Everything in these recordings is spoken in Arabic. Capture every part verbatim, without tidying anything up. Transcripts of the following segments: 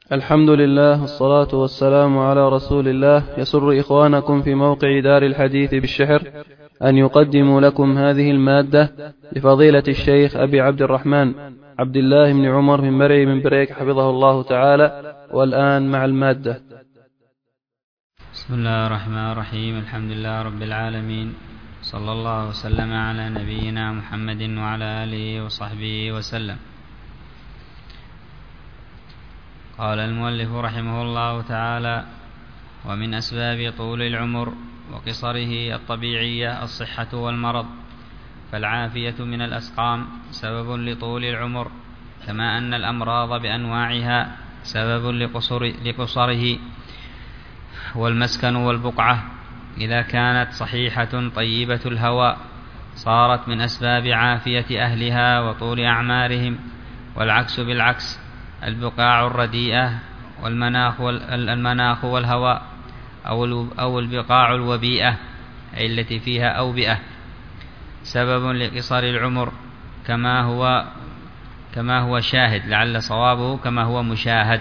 الحمد لله والصلاة والسلام على رسول الله. يسر إخوانكم في موقع دار الحديث بالشحر أن يقدموا لكم هذه المادة لفضيلة الشيخ أبي عبد الرحمن عبد الله بن عمر من مرعي من بريك حفظه الله تعالى. والآن مع المادة. بسم الله الرحمن الرحيم. الحمد لله رب العالمين، صلى الله وسلم على نبينا محمد وعلى آله وصحبه وسلم. قال المؤلف رحمه الله تعالى: ومن أسباب طول العمر وقصره الطبيعية الصحة والمرض، فالعافية من الأسقام سبب لطول العمر، كما أن الأمراض بأنواعها سبب لقصر لقصره. والمسكن والبقعة إذا كانت صحيحة طيبة الهواء صارت من أسباب عافية أهلها وطول أعمارهم، والعكس بالعكس، البقاع الرديئة والمناخ والمناخ والهواء أو البقاع الوبيئة أي التي فيها أوبئة سبب لقصر العمر، كما هو كما هو شاهد، لعل صوابه كما هو مشاهد.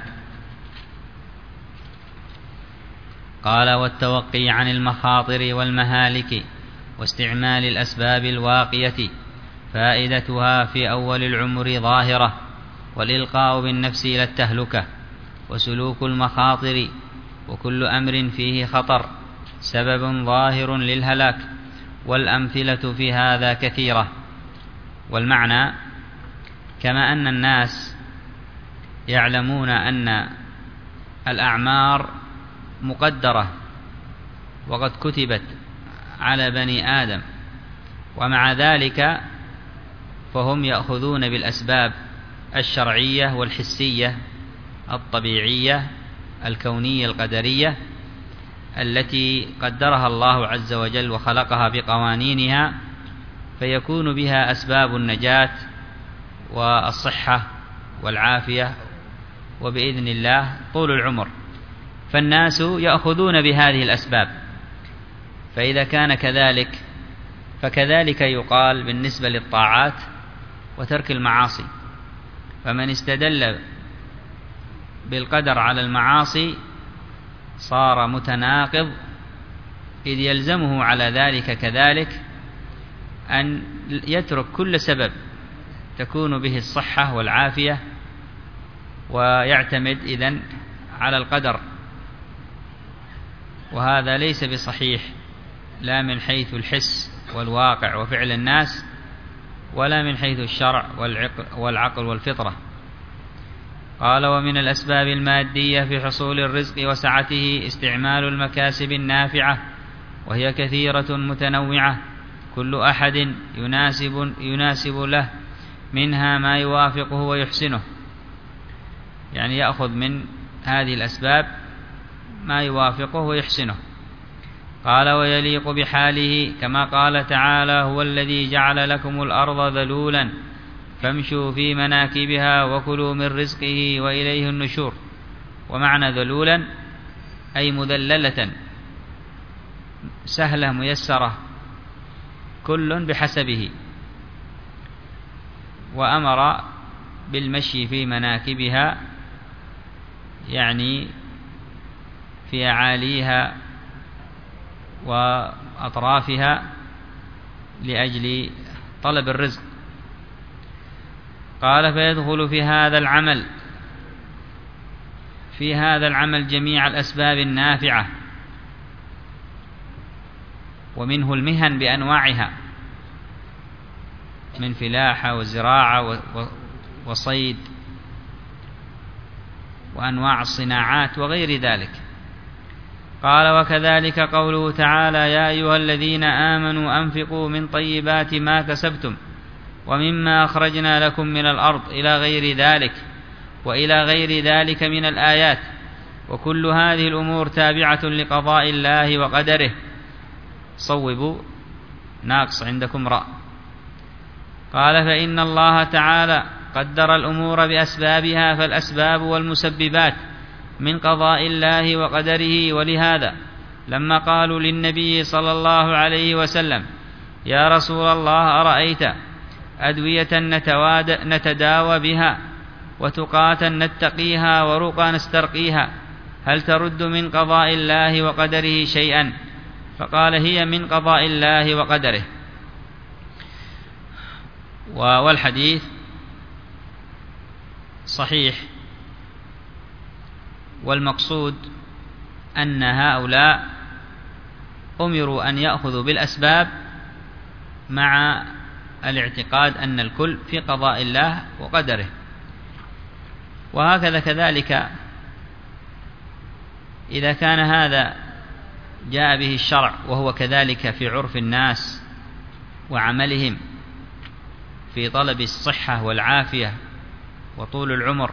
قال: والتوقي عن المخاطر والمهالك واستعمال الأسباب الواقية فائدتها في أول العمر ظاهرة، والإلقاء بالنفس إلى التهلكة وسلوك المخاطر وكل أمر فيه خطر سبب ظاهر للهلاك، والأمثلة في هذا كثيرة. والمعنى: كما أن الناس يعلمون أن الأعمار مقدرة وقد كتبت على بني آدم، ومع ذلك فهم يأخذون بالأسباب الشرعية والحسية الطبيعية الكونية القدرية التي قدرها الله عز وجل وخلقها بقوانينها، فيكون بها أسباب النجاة والصحة والعافية وبإذن الله طول العمر. فالناس يأخذون بهذه الأسباب، فإذا كان كذلك فكذلك يقال بالنسبة للطاعات وترك المعاصي. فمن استدل بالقدر على المعاصي صار متناقض، إذ يلزمه على ذلك كذلك أن يترك كل سبب تكون به الصحة والعافية ويعتمد إذن على القدر، وهذا ليس بصحيح لا من حيث الحس والواقع وفعل الناس، ولا من حيث الشرع والعقل والفطرة. قال: ومن الأسباب المادية في حصول الرزق وسعته استعمال المكاسب النافعة، وهي كثيرة متنوعة كل أحد يناسب, يناسب له منها ما يوافقه ويحسنه، يعني يأخذ من هذه الأسباب ما يوافقه ويحسنه. قال: ويليق بحاله، كما قال تعالى: هو الذي جعل لكم الأرض ذلولا فامشوا في مناكبها وكلوا من رزقه وإليه النشور. ومعنى ذلولا أي مذللة سهلة ميسرة كل بحسبه، وأمر بالمشي في مناكبها يعني في أعاليها وأطرافها لأجل طلب الرزق. قال: فيدخل في هذا العمل في هذا العمل جميع الأسباب النافعة، ومنه المهن بأنواعها من فلاحة وزراعة وصيد وأنواع الصناعات وغير ذلك. قال: وكذلك قوله تعالى: يا أيها الذين آمنوا أنفقوا من طيبات ما كسبتم ومما أخرجنا لكم من الأرض إلى غير ذلك وإلى غير ذلك من الآيات. وكل هذه الأمور تابعة لقضاء الله وقدره. صوبوا ناقص عندكم رأى. قال: فإن الله تعالى قدر الأمور بأسبابها، فالأسباب والمسببات من قضاء الله وقدره. ولهذا لما قالوا للنبي صلى الله عليه وسلم: يا رسول الله، أرأيت أدوية نتداوى بها وتقاة نتقيها ورقى نسترقيها، هل ترد من قضاء الله وقدره شيئا؟ فقال: هي من قضاء الله وقدره. والحديث صحيح، والمقصود أن هؤلاء أمروا أن يأخذوا بالأسباب مع الاعتقاد أن الكل في قضاء الله وقدره. وهكذا كذلك إذا كان هذا جاء به الشرع وهو كذلك في عرف الناس وعملهم في طلب الصحة والعافية وطول العمر،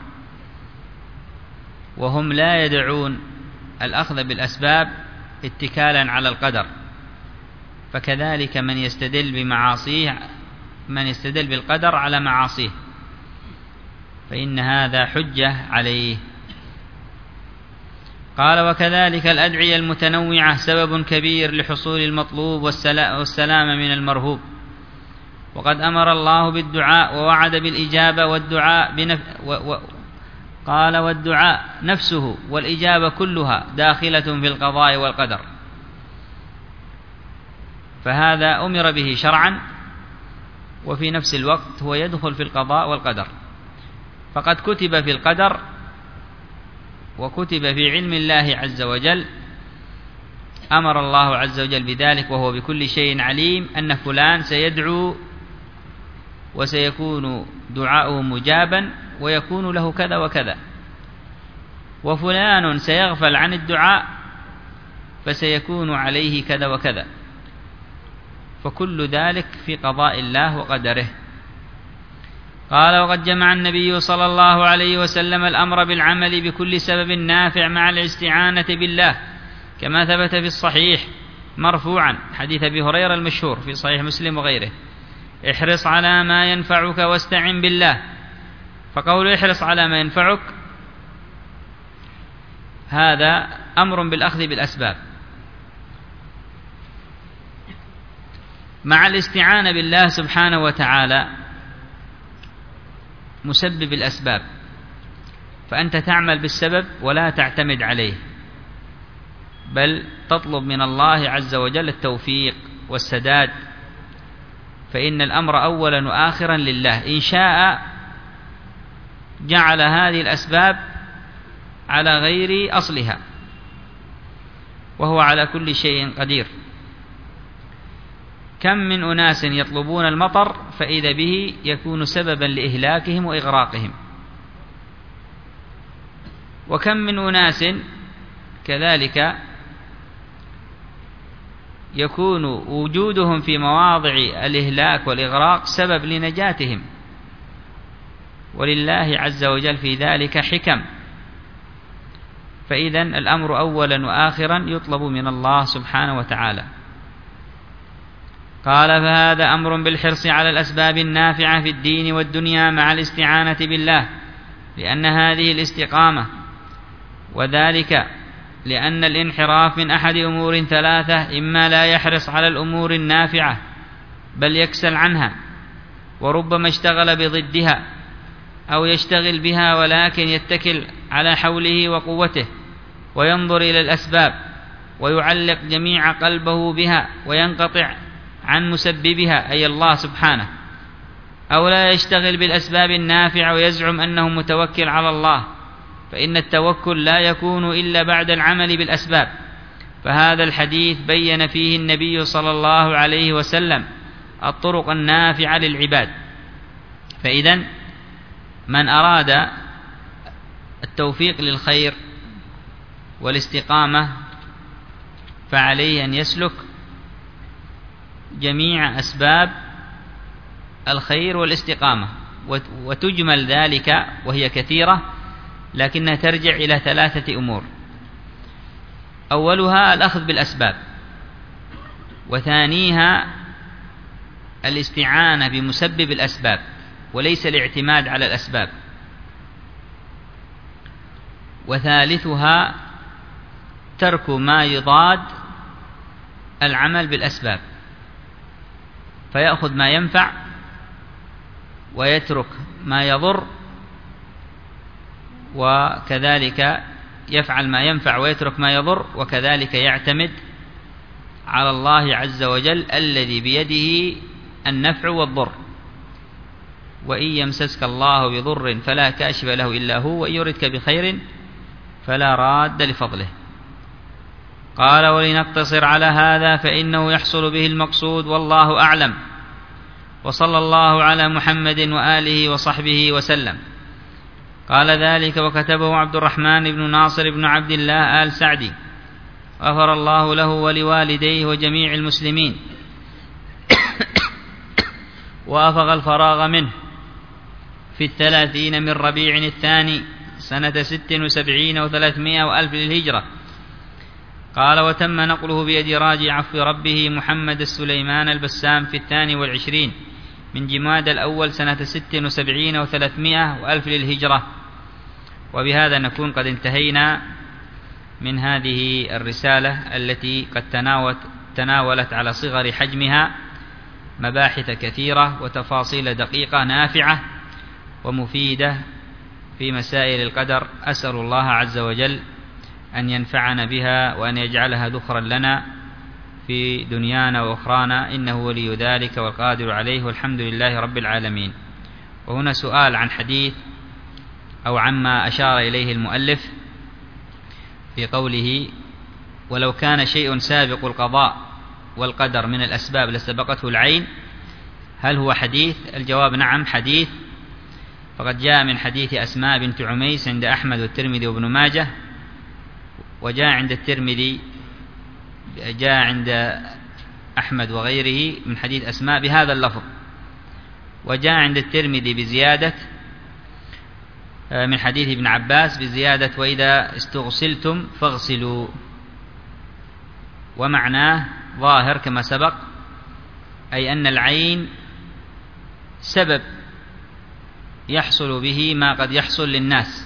وهم لا يدعون الأخذ بالأسباب اتكالا على القدر، فكذلك من يستدل بمعاصيه من يستدل بالقدر على معاصيه فإن هذا حجة عليه. قال: وكذلك الأدعية المتنوعة سبب كبير لحصول المطلوب والسلام من المرهوب، وقد أمر الله بالدعاء ووعد بالإجابة، والدعاء بنف... و... و... قال: والدعاء نفسه والإجابة كلها داخلة في القضاء والقدر، فهذا أمر به شرعا، وفي نفس الوقت هو يدخل في القضاء والقدر، فقد كتب في القدر وكتب في علم الله عز وجل، أمر الله عز وجل بذلك وهو بكل شيء عليم، أن فلان سيدعو وسيكون دعاؤه مجابا ويكون له كذا وكذا، وفلان سيغفل عن الدعاء فسيكون عليه كذا وكذا، فكل ذلك في قضاء الله وقدره. قال: وقد جمع النبي صلى الله عليه وسلم الأمر بالعمل بكل سبب نافع مع الاستعانة بالله، كما ثبت في الصحيح مرفوعا حديث أبي هريرة المشهور في صحيح مسلم وغيره: احرص على ما ينفعك واستعن بالله. فقول احرص على ما ينفعك هذا أمر بالأخذ بالأسباب مع الاستعانة بالله سبحانه وتعالى مسبب الأسباب، فأنت تعمل بالسبب ولا تعتمد عليه، بل تطلب من الله عز وجل التوفيق والسداد، فإن الأمر أولا وآخرا لله، إن شاء جعل هذه الأسباب على غير أصلها، وهو على كل شيء قدير. كم من أناس يطلبون المطر فإذا به يكون سببا لإهلاكهم وإغراقهم، وكم من أناس كذلك يكون وجودهم في مواضع الإهلاك والإغراق سبب لنجاتهم، ولله عز وجل في ذلك حكم. فإذا الأمر أولا وآخرا يطلب من الله سبحانه وتعالى. قال: فهذا أمر بالحرص على الأسباب النافعة في الدين والدنيا مع الاستعانة بالله، لأن هذه الاستقامة، وذلك لأن الانحراف من أحد أمور ثلاثة: إما لا يحرص على الأمور النافعة بل يكسل عنها، وربما اشتغل بضدها، أو يشتغل بها ولكن يتكل على حوله وقوته وينظر إلى الأسباب ويعلق جميع قلبه بها وينقطع عن مسببها أي الله سبحانه، أو لا يشتغل بالأسباب النافعة ويزعم أنه متوكل على الله، فإن التوكل لا يكون إلا بعد العمل بالأسباب. فهذا الحديث بين فيه النبي صلى الله عليه وسلم الطرق النافعة للعباد. فإذن من أراد التوفيق للخير والاستقامة فعليه أن يسلك جميع أسباب الخير والاستقامة، وتجمل ذلك وهي كثيرة، لكنها ترجع إلى ثلاثة أمور: أولها الأخذ بالأسباب، وثانيها الاستعانة بمسبب الأسباب وليس الاعتماد على الأسباب، وثالثها ترك ما يضاد العمل بالأسباب، فيأخذ ما ينفع ويترك ما يضر وكذلك يفعل ما ينفع ويترك ما يضر، وكذلك يعتمد على الله عز وجل الذي بيده النفع والضر. وإن يمسسك الله بضر فلا كاشف له إلا هو، وإن يردك بخير فلا راد لفضله. قال: ولنقتصر على هذا فإنه يحصل به المقصود، والله أعلم. وصلى الله على محمد وآله وصحبه وسلم. قال ذلك وكتبه عبد الرحمن بن ناصر بن عبد الله آل سعدي، غفر الله له ولوالديه وجميع المسلمين، وأفغ الفراغ منه في الثلاثين من ربيع الثاني سنة ست وسبعين وثلاثمائة وألف للهجرة. قال: وتم نقله بيد راجي عفو ربه محمد السليمان البسام في الثاني والعشرين من جماد الأول سنة ست وسبعين وثلاثمائة وألف للهجرة. وبهذا نكون قد انتهينا من هذه الرسالة التي قد تناولت, تناولت على صغر حجمها مباحث كثيرة وتفاصيل دقيقة نافعة ومفيدة في مسائل القدر. أسأل الله عز وجل أن ينفعنا بها وأن يجعلها ذخرا لنا في دنيانا وأخرانا، إنه ولي ذلك والقادر عليه، والحمد لله رب العالمين. وهنا سؤال عن حديث أو عما أشار إليه المؤلف في قوله: ولو كان شيء سابق القضاء والقدر من الأسباب لسبقته العين، هل هو حديث؟ الجواب: نعم حديث. فقد جاء من حديث أسماء بنت عميس عند أحمد والترمذي وابن ماجه، وجاء عند الترمذي جاء عند أحمد وغيره من حديث أسماء بهذا اللفظ، وجاء عند الترمذي بزيادة من حديث ابن عباس بزيادة: وإذا استغسلتم فاغسلوا. ومعناه ظاهر كما سبق، أي أن العين سبب يحصل به ما قد يحصل للناس،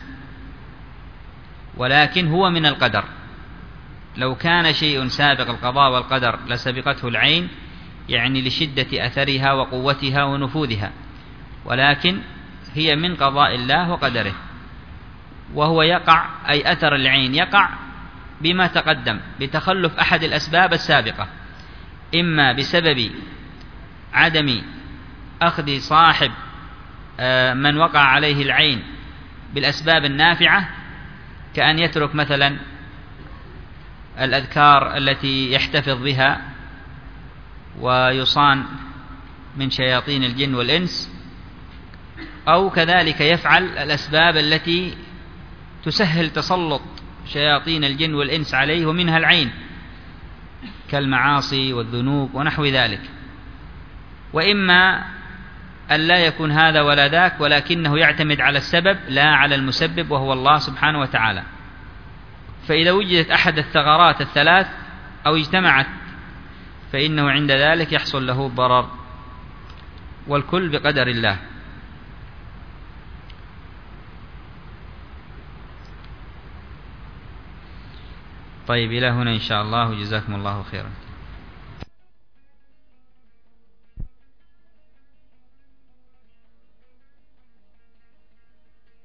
ولكن هو من القدر. لو كان شيء سابق القضاء والقدر لسبقته العين، يعني لشدة أثرها وقوتها ونفوذها، ولكن هي من قضاء الله وقدره. وهو يقع، أي أثر العين يقع بما تقدم، بتخلف أحد الأسباب السابقة، إما بسبب عدم أخذ صاحب من وقع عليه العين بالأسباب النافعة، كأن يترك مثلا الأذكار التي يحتفظ بها ويصان من شياطين الجن والإنس، أو كذلك يفعل الأسباب التي تسهل تسلط شياطين الجن والإنس عليه، ومنها العين كالمعاصي والذنوب ونحو ذلك. وإما أن لا يكون هذا ولا ذاك، ولكنه يعتمد على السبب لا على المسبب، وهو الله سبحانه وتعالى. فإذا وجدت أحد الثغرات الثلاث أو اجتمعت، فإنه عند ذلك يحصل له الضرر، والكل بقدر الله. طيب، إلى هنا إن شاء الله، جزاكم الله خيرا.